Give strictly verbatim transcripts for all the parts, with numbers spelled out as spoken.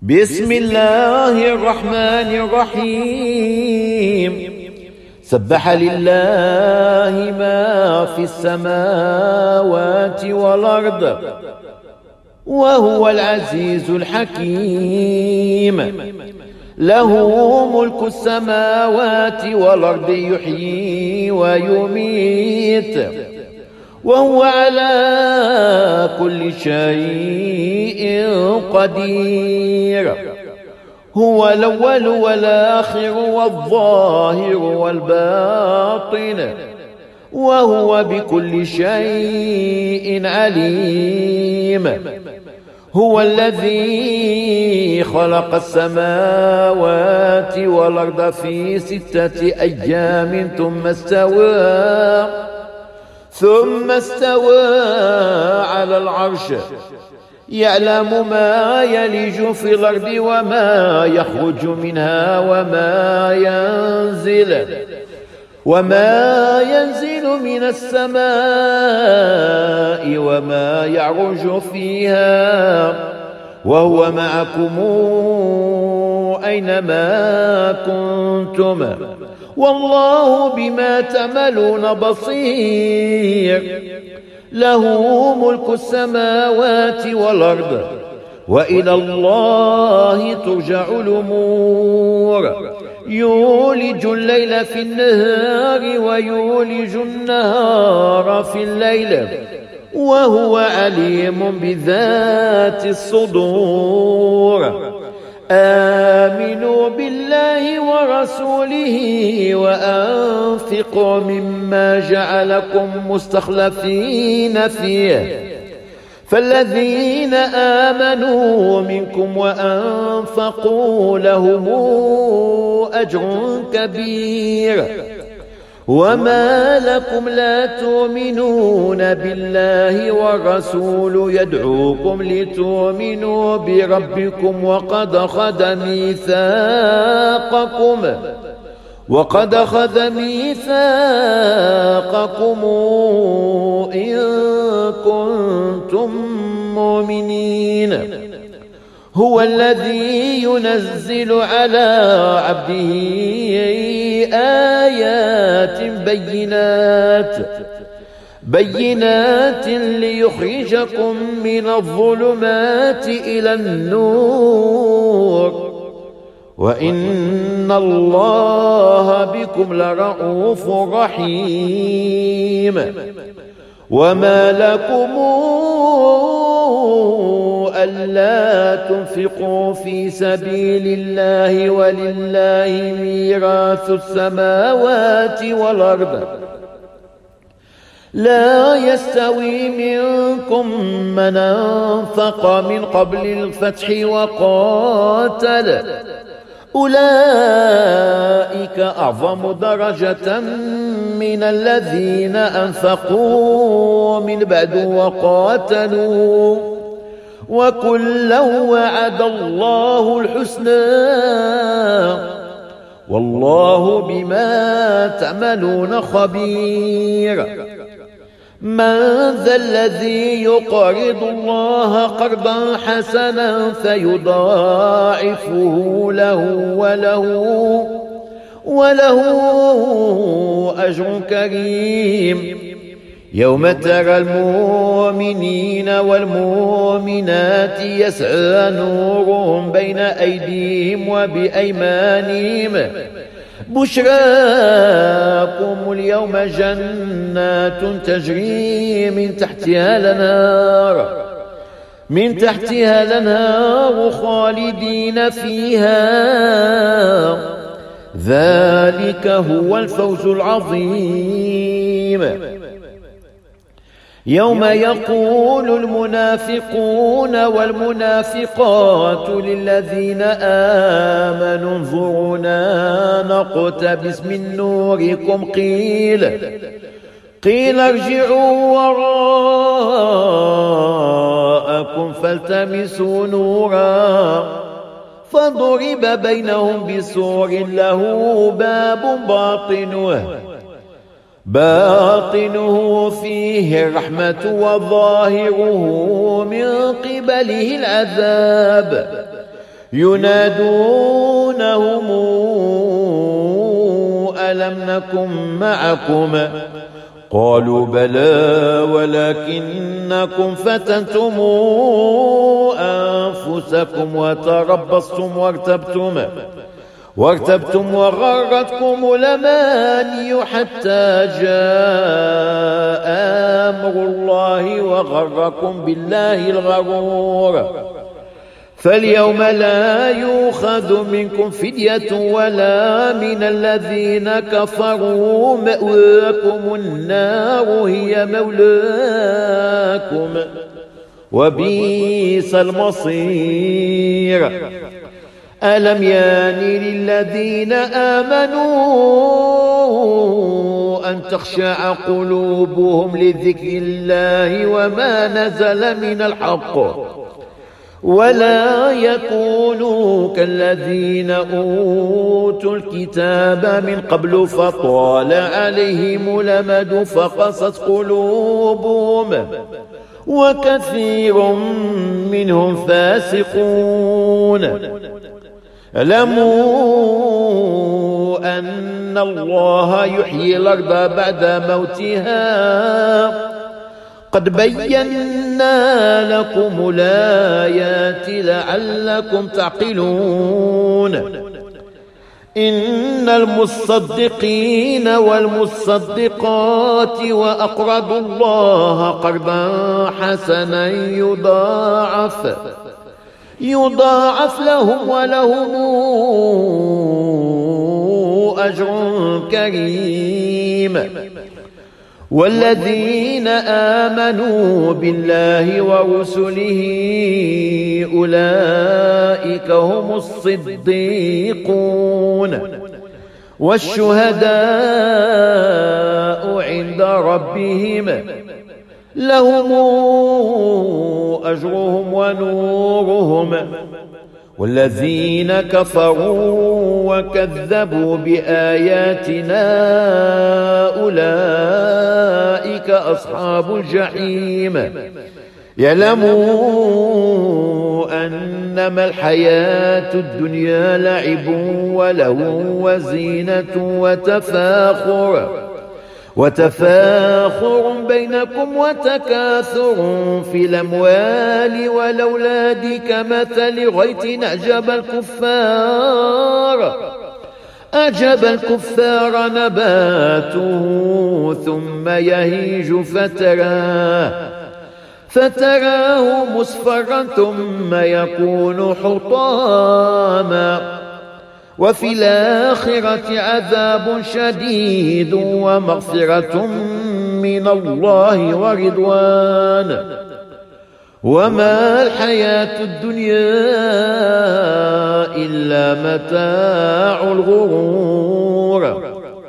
بسم الله الرحمن الرحيم. سبح لله ما في السماوات والأرض وهو العزيز الحكيم. له ملك السماوات والأرض يحيي ويميت وهو على كل شيء قدير. هو الأول والآخر والظاهر والباطن وهو بكل شيء عليم. هو الذي خلق السماوات والأرض في ستة أيام ثم استوى ثم استوى على العرش يعلم ما يلج في الأرض وما يخرج منها وما ينزل وما ينزل من السماء وما يعرج فيها وهو معكم أينما كنتم والله بما تعملون بصير. له ملك السماوات والأرض وإلى الله ترجع الأمور. يولج الليل في النهار ويولج النهار في الليل وهو عليم بذات الصدور. آمنوا بالله ورسوله وأنفقوا مما جعلكم مستخلفين فيه فالذين آمنوا منكم وأنفقوا لهم أجر كبير. وما لكم لا تؤمنون بالله والرسول يدعوكم لتؤمنوا بربكم وقد أخذ ميثاقكم وقد أخذ ميثاقكم إن كنتم مؤمنين. هو الذي ينزل على عبده آيات بينات بينات ليخرجكم من الظلمات إلى النور وإن الله بكم لرؤوف رحيم. وما لكم ألا تنفقوا في سبيل الله ولله ميراث السماوات والأرض لا يستوي منكم من أنفق من قبل الفتح وقاتل أولئك أعظم درجة من الذين أنفقوا من بعد وقاتلوا وكلا وعد الله الحسنى والله بما تعملون خبير. من ذا الذي يقرض الله قرضا حسنا فيضاعفه له وله وله أجر كريم. يوم ترى المؤمنين والمؤمنات يسعى نورهم بين أيديهم وبأيمانهم بشراكم اليوم جنات تجري من تحتها الأنهار من تحتها الأنهار خالدين فيها ذلك هو الفوز العظيم. يوم يقول المنافقون والمنافقات للذين آمنوا انظرونا نقتبس من نوركم قيل قيل ارجعوا وراءكم فالتمسوا نورا فضرب بينهم بسور له باب باطنه باطنه فيه الرحمة وظاهره من قبله العذاب ينادونهم ألم نكن معكم قالوا بلى ولكنكم فتنتم أنفسكم وتربصتم وارتبتم وارتبتم وغرتكم الأماني حتى جاء أمر الله وغركم بالله الغرور فاليوم لا يؤخذ منكم فدية ولا من الذين كفروا مأواكم النار هي مولاكم وبئس المصير ألم يان للذين آمنوا أن تخشع قلوبهم لذكر الله وما نزل من الحق ولا يكونوا كالذين أوتوا الكتاب من قبل فطال عليهم الأمد فقست قلوبهم وكثير منهم فاسقون اعلموا أن الله يحيي الأرض بعد موتها قد بينا لكم الآيات لعلكم تعقلون إن المصدقين والمصدقات وأقرضوا الله قرضا حسنا يضاعف يضاعف لهم ولهم أجر كريم والذين آمنوا بالله ورسله أولئك هم الصديقون والشهداء عند ربهم لهم أجرهم ونورهم والذين كفروا وكذبوا بآياتنا أولئك أصحاب الجحيم يعلموا أنما الحياة الدنيا لعب ولهو وزينة وتفاخر وتفاخر بينكم وتكاثر في الأموال والأولاد كمثل غيث أعجب الكفار أعجب الكفار نباته ثم يهيج فتراه فتراه مصفرا ثم يكون حطاما وفي الآخرة عذاب شديد ومغفرة من الله ورضوان وما الحياة الدنيا إلا متاع الغرور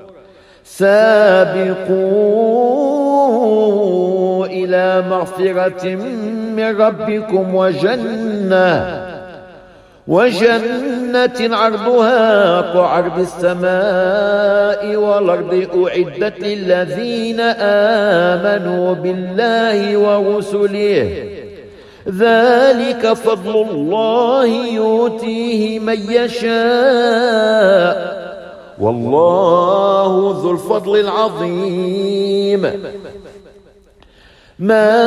سابقوا إلى مغفرة من ربكم وجنة وجنة عرضها كعرض السماء والأرض أعدت للذين آمنوا بالله ورسله ذلك فضل الله يؤتيه من يشاء والله ذو الفضل العظيم ما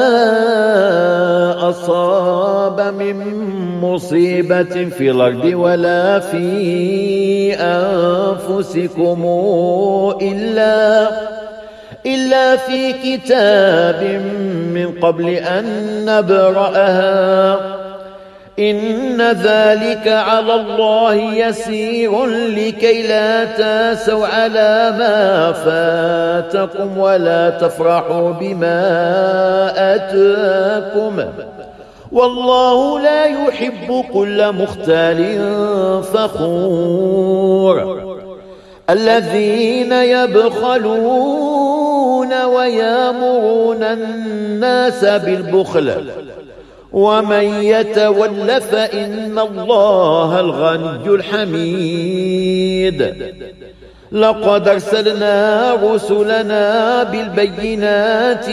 أصاب من مصيبة في الأرض ولا في أنفسكم إلا إلا في كتاب من قبل أن نبرأها إن ذلك على الله يسير لكي لا تاسوا على ما فاتكم ولا تفرحوا بما آتاكم والله لا يحب كل مختال فخور الذين يبخلون ويامرون الناس بالبخل ومن يتول فإن الله الغني الحميد لقد أرسلنا رسلنا بالبينات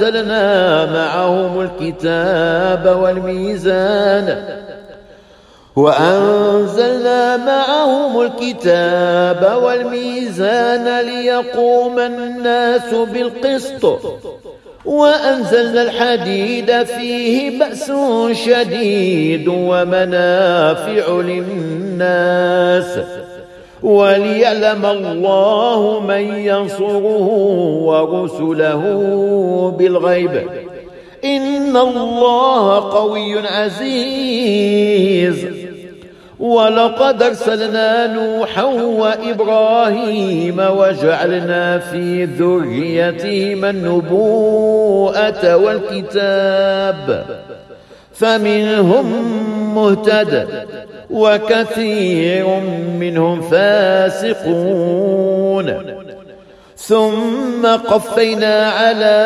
وأنزلنا معهم الكتاب والميزان وأنزلنا معهم الكتاب والميزان ليقوم الناس بالقسط وأنزلنا الحديد فيه بأس شديد ومنافع للناس وليعلم الله من ينصره ورسله بالغيب إن الله قوي عزيز. ولقد أرسلنا نوحا وإبراهيم وجعلنا في ذريتهما النبوءة والكتاب فمنهم مهتد وكثير منهم فاسقون. ثم قفينا على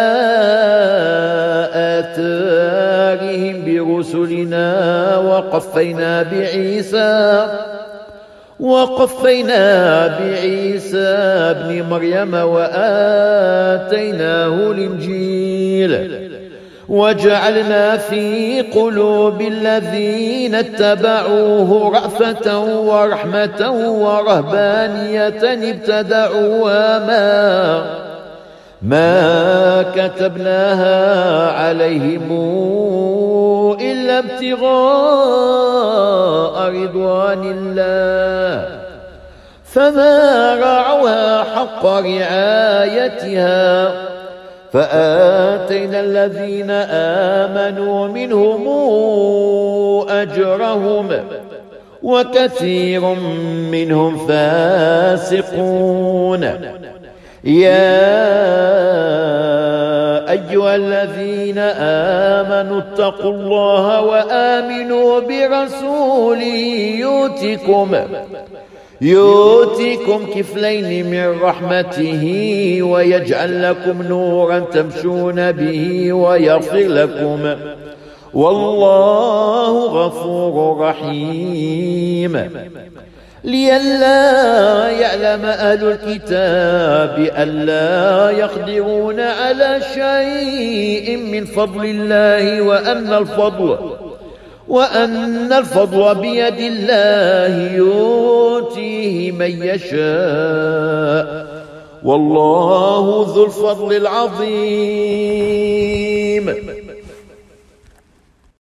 آثارهم برسلنا وقفينا بعيسى وقفينا بعيسى ابن مريم وآتيناه الإنجيل وجعلنا في قلوب الذين اتبعوه رأفة ورحمة ورهبانية ابتدعوها ما, ما كتبناها عليهم إلا ابتغاء رضوان الله فما رعوها حق رعايتها فآتينا الذين آمنوا منهم أجرهم وكثير منهم فاسقون. يا أيها الذين آمنوا اتقوا الله وآمنوا برسوله يؤتكم يؤتكم كفلين من رحمته ويجعل لكم نورا تمشون به ويغفر لكم والله غفور رحيم. لئلا يعلم أهل الكتاب ألا يقدرون على شيء من فضل الله وأن الفضل وأن الفضل بيد الله يؤتيه من يشاء والله ذو الفضل العظيم.